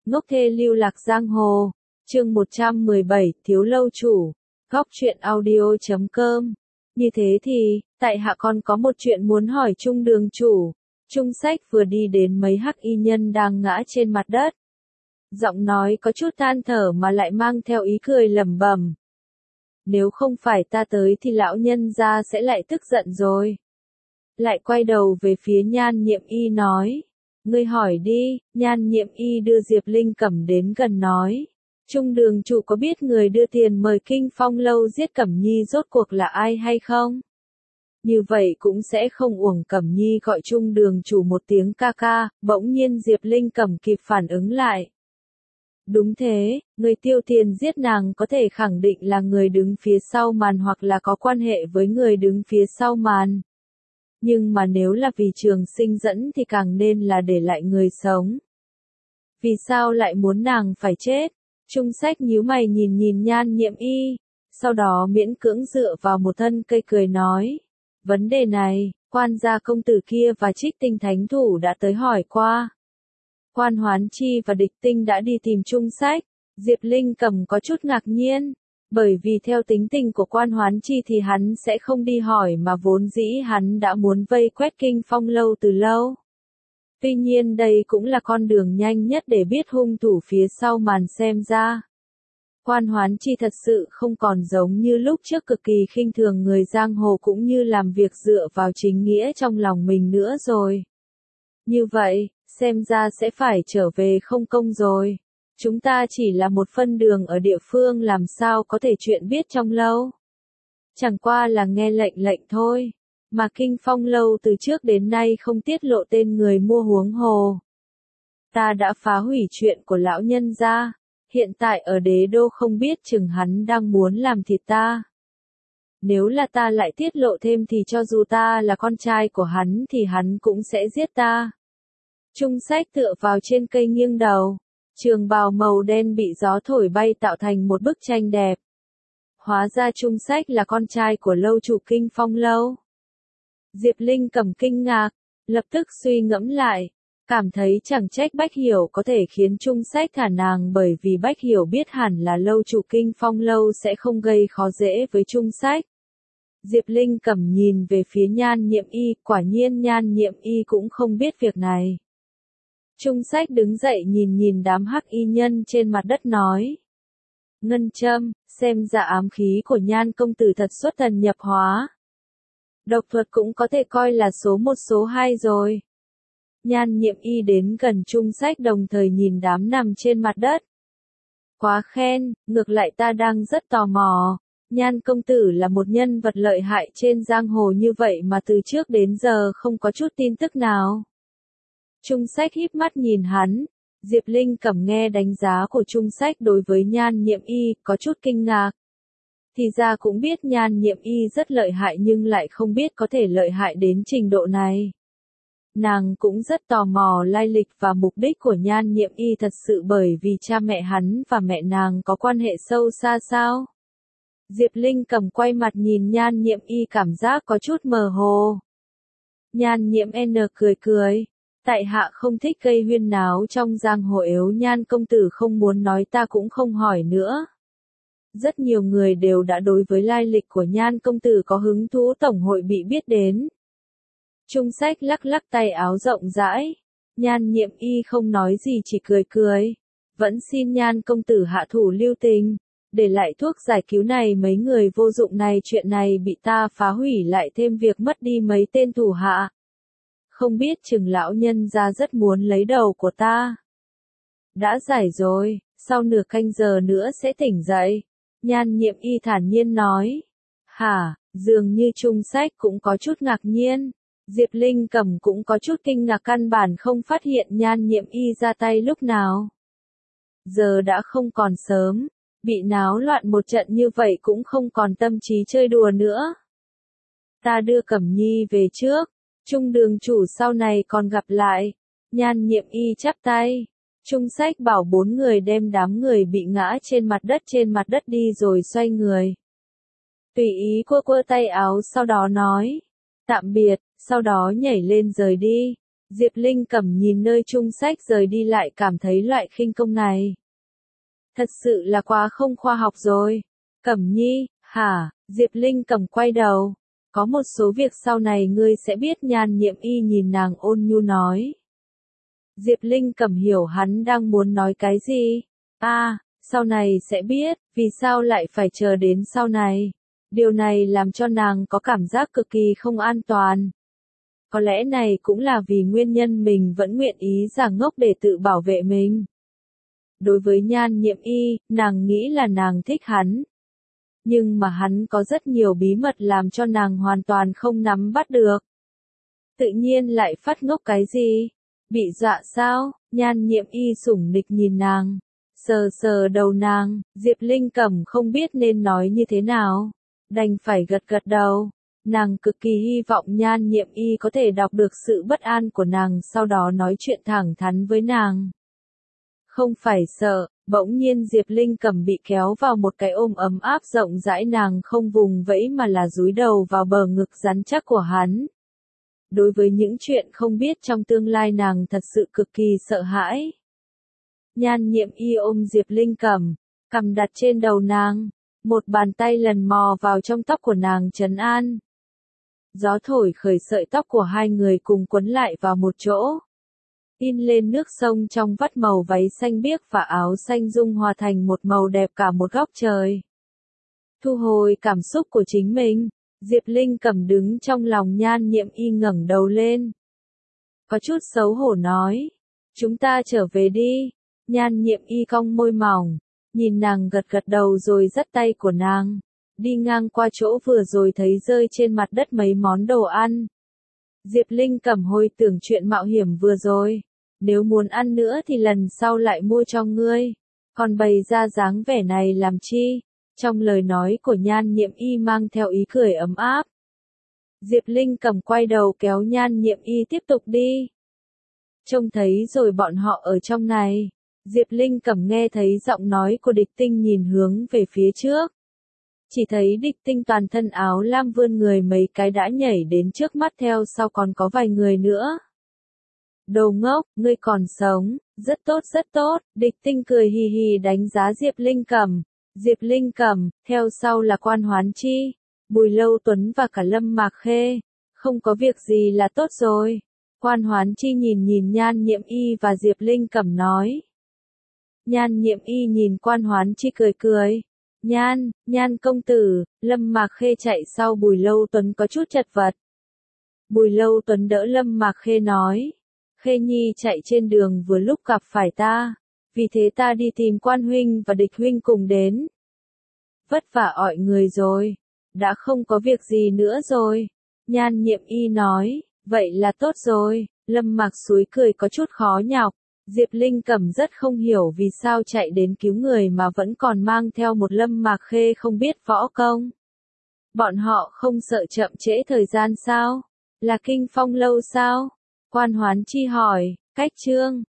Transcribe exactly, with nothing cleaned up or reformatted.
Ngốc thê lưu lạc giang hồ, chương một trăm mười bảy, thiếu lâu chủ, góc truyện audio chấm com. Như thế thì, tại hạ còn có một chuyện muốn hỏi Trung đường chủ. Trung Sách vừa đi đến mấy hắc y nhân đang ngã trên mặt đất. Giọng nói có chút than thở mà lại mang theo ý cười lẩm bẩm. Nếu không phải ta tới thì lão nhân gia sẽ lại tức giận rồi. Lại quay đầu về phía Nhan Nhiệm Y nói. Ngươi hỏi đi, Nhan Nhiệm Y đưa Diệp Linh Cẩm đến gần nói. Trung đường chủ có biết người đưa tiền mời Kinh Phong lâu giết Cẩm Nhi rốt cuộc là ai hay không? Như vậy cũng sẽ không uổng Cẩm Nhi gọi Trung đường chủ một tiếng ca ca, bỗng nhiên Diệp Linh Cẩm kịp phản ứng lại. Đúng thế, người tiêu tiền giết nàng có thể khẳng định là người đứng phía sau màn hoặc là có quan hệ với người đứng phía sau màn. Nhưng mà nếu là vì Trường Sinh dẫn thì càng nên là để lại người sống. Vì sao lại muốn nàng phải chết? Trung Sách nhíu mày nhìn nhìn Nhan Nhiệm Y, sau đó miễn cưỡng dựa vào một thân cây cười nói. Vấn đề này, quan gia công tử kia và Trích Tinh thánh thủ đã tới hỏi qua. Quan Hoán Chi và Địch Tinh đã đi tìm Trung Sách. Diệp Linh Cẩm có chút ngạc nhiên, bởi vì theo tính tình của Quan Hoán Chi thì hắn sẽ không đi hỏi mà vốn dĩ hắn đã muốn vây quét Kinh Phong lâu từ lâu. Tuy nhiên đây cũng là con đường nhanh nhất để biết hung thủ phía sau màn xem ra. Quan Hoán Chi thật sự không còn giống như lúc trước cực kỳ khinh thường người giang hồ cũng như làm việc dựa vào chính nghĩa trong lòng mình nữa rồi. Như vậy, xem ra sẽ phải trở về không công rồi. Chúng ta chỉ là một phân đường ở địa phương làm sao có thể chuyện biết trong lâu. Chẳng qua là nghe lệnh lệnh thôi. Mà Kinh Phong lâu từ trước đến nay không tiết lộ tên người mua huống hồ. Ta đã phá hủy chuyện của lão nhân gia. Hiện tại ở đế đô không biết chừng hắn đang muốn làm thịt ta. Nếu là ta lại tiết lộ thêm thì cho dù ta là con trai của hắn thì hắn cũng sẽ giết ta. Trung Sách tựa vào trên cây nghiêng đầu. Trường bào màu đen bị gió thổi bay tạo thành một bức tranh đẹp. Hóa ra Trung Sách là con trai của lâu chủ Kinh Phong lâu. Diệp Linh Cẩm kinh ngạc, lập tức suy ngẫm lại, cảm thấy chẳng trách Bách Hiểu có thể khiến Trung Sách thả nàng bởi vì Bách Hiểu biết hẳn là lâu chủ Kinh Phong lâu sẽ không gây khó dễ với Trung Sách. Diệp Linh Cẩm nhìn về phía Nhan Nhiệm Y, quả nhiên Nhan Nhiệm Y cũng không biết việc này. Trung Sách đứng dậy nhìn nhìn đám hắc y nhân trên mặt đất nói. Ngân châm, xem ra ám khí của Nhan công tử thật xuất thần nhập hóa. Độc thuật cũng có thể coi là số một số hai rồi. Nhan Nhiệm Y đến gần Trung Sách đồng thời nhìn đám nằm trên mặt đất. Quá khen, ngược lại ta đang rất tò mò. Nhan công tử là một nhân vật lợi hại trên giang hồ như vậy mà từ trước đến giờ không có chút tin tức nào. Trung Sách híp mắt nhìn hắn. Diệp Linh Cẩm nghe đánh giá của Trung Sách đối với Nhan Nhiệm Y, có chút kinh ngạc. Thì ra cũng biết Nhan Nhiệm Y rất lợi hại nhưng lại không biết có thể lợi hại đến trình độ này. Nàng cũng rất tò mò lai lịch và mục đích của Nhan Nhiệm Y thật sự bởi vì cha mẹ hắn và mẹ nàng có quan hệ sâu xa sao? Diệp Linh Cẩm quay mặt nhìn Nhan Nhiệm Y cảm giác có chút mơ hồ. Nhan Nhiệm N cười cười. Tại hạ không thích gây huyên náo trong giang hồ yếu Nhan công tử không muốn nói ta cũng không hỏi nữa. Rất nhiều người đều đã đối với lai lịch của Nhan công tử có hứng thú tổng hội bị biết đến. Trung Sách lắc lắc tay áo rộng rãi. Nhan Nhiệm Y không nói gì chỉ cười cười. Vẫn xin Nhan công tử hạ thủ lưu tình. Để lại thuốc giải cứu này mấy người vô dụng này chuyện này bị ta phá hủy lại thêm việc mất đi mấy tên thủ hạ. Không biết chừng lão nhân gia rất muốn lấy đầu của ta. Đã giải rồi, sau nửa canh giờ nữa sẽ tỉnh dậy. Nhan Nhiệm Y thản nhiên nói. Hả, dường như Trung Sách cũng có chút ngạc nhiên. Diệp Linh Cẩm cũng có chút kinh ngạc căn bản không phát hiện Nhan Nhiệm Y ra tay lúc nào. Giờ đã không còn sớm, bị náo loạn một trận như vậy cũng không còn tâm trí chơi đùa nữa. Ta đưa Cẩm Nhi về trước. Trung đường chủ sau này còn gặp lại. Nhan Nhiệm Y chắp tay. Trung Sách bảo bốn người đem đám người bị ngã trên mặt đất trên mặt đất đi rồi xoay người. Tùy ý quơ quơ tay áo sau đó nói. Tạm biệt, sau đó nhảy lên rời đi. Diệp Linh Cẩm nhìn nơi chung sách rời đi lại cảm thấy loại khinh công này. Thật sự là quá không khoa học rồi. Cẩm Nhi, hả? Diệp Linh Cẩm quay đầu. Có một số việc sau này ngươi sẽ biết. Nhan Nhiệm Y nhìn nàng ôn nhu nói. Diệp Linh Cẩm hiểu hắn đang muốn nói cái gì. À, sau này sẽ biết, vì sao lại phải chờ đến sau này. Điều này làm cho nàng có cảm giác cực kỳ không an toàn. Có lẽ này cũng là vì nguyên nhân mình vẫn nguyện ý giả ngốc để tự bảo vệ mình. Đối với Nhan Nhiệm Y, nàng nghĩ là nàng thích hắn. Nhưng mà hắn có rất nhiều bí mật làm cho nàng hoàn toàn không nắm bắt được. Tự nhiên lại phát ngốc cái gì? Bị dọa sao? Nhan Nhiệm Y sủng nịch nhìn nàng. Sờ sờ đầu nàng, Diệp Linh Cẩm không biết nên nói như thế nào. Đành phải gật gật đầu. Nàng cực kỳ hy vọng Nhan Nhiệm Y có thể đọc được sự bất an của nàng, sau đó nói chuyện thẳng thắn với nàng. Không phải sợ, bỗng nhiên Diệp Linh Cẩm bị kéo vào một cái ôm ấm áp rộng rãi, nàng không vùng vẫy mà là dúi đầu vào bờ ngực rắn chắc của hắn. Đối với những chuyện không biết trong tương lai nàng thật sự cực kỳ sợ hãi. Nhan Nhiệm Y ôm Diệp Linh Cẩm, cằm đặt trên đầu nàng, một bàn tay lần mò vào trong tóc của nàng trấn an. Gió thổi khởi sợi tóc của hai người cùng quấn lại vào một chỗ. In lên nước sông trong vắt màu váy xanh biếc và áo xanh dung hòa thành một màu đẹp cả một góc trời. Thu hồi cảm xúc của chính mình, Diệp Linh Cẩm đứng trong lòng Nhan Nhiệm Y ngẩng đầu lên. Có chút xấu hổ nói, chúng ta trở về đi. Nhan Nhiệm Y cong môi mỏng, nhìn nàng gật gật đầu rồi dắt tay của nàng. Đi ngang qua chỗ vừa rồi thấy rơi trên mặt đất mấy món đồ ăn. Diệp Linh Cẩm hồi tưởng chuyện mạo hiểm vừa rồi. Nếu muốn ăn nữa thì lần sau lại mua cho ngươi. Còn bày ra dáng vẻ này làm chi? Trong lời nói của Nhan Nhiệm Y mang theo ý cười ấm áp. Diệp Linh Cẩm quay đầu kéo Nhan Nhiệm Y tiếp tục đi. Trông thấy rồi bọn họ ở trong này. Diệp Linh Cẩm nghe thấy giọng nói của Địch Tinh nhìn hướng về phía trước. Chỉ thấy Địch Tinh toàn thân áo lam vươn người mấy cái đã nhảy đến trước mắt, theo sau còn có vài người nữa. Đồ ngốc, ngươi còn sống, rất tốt rất tốt. Địch Tinh cười hì hì đánh giá Diệp Linh Cẩm. Diệp Linh Cẩm, theo sau là Quan Hoán Chi, Bùi Lâu Tuấn và cả Lâm Mạc Khê. Không có việc gì là tốt rồi. Quan Hoán Chi nhìn nhìn Nhan Nhiệm Y và Diệp Linh Cẩm nói. Nhan Nhiệm Y nhìn Quan Hoán Chi cười cười. Nhan, Nhan công tử. Lâm Mạc Khê chạy sau Bùi Lâu Tuấn có chút chật vật. Bùi Lâu Tuấn đỡ Lâm Mạc Khê nói. Khê Nhi chạy trên đường vừa lúc gặp phải ta. Vì thế ta đi tìm Quan huynh và Địch huynh cùng đến. Vất vả mọi người rồi. Đã không có việc gì nữa rồi. Nhan Nhiệm Y nói. Vậy là tốt rồi. Lâm Mạc Xúi cười có chút khó nhọc. Diệp Linh Cẩm rất không hiểu vì sao chạy đến cứu người mà vẫn còn mang theo một Lâm Mạc Khê không biết võ công. Bọn họ không sợ chậm trễ thời gian sao? Là Kinh Phong lâu sao? Quan Hoán Chi hỏi. Cách chương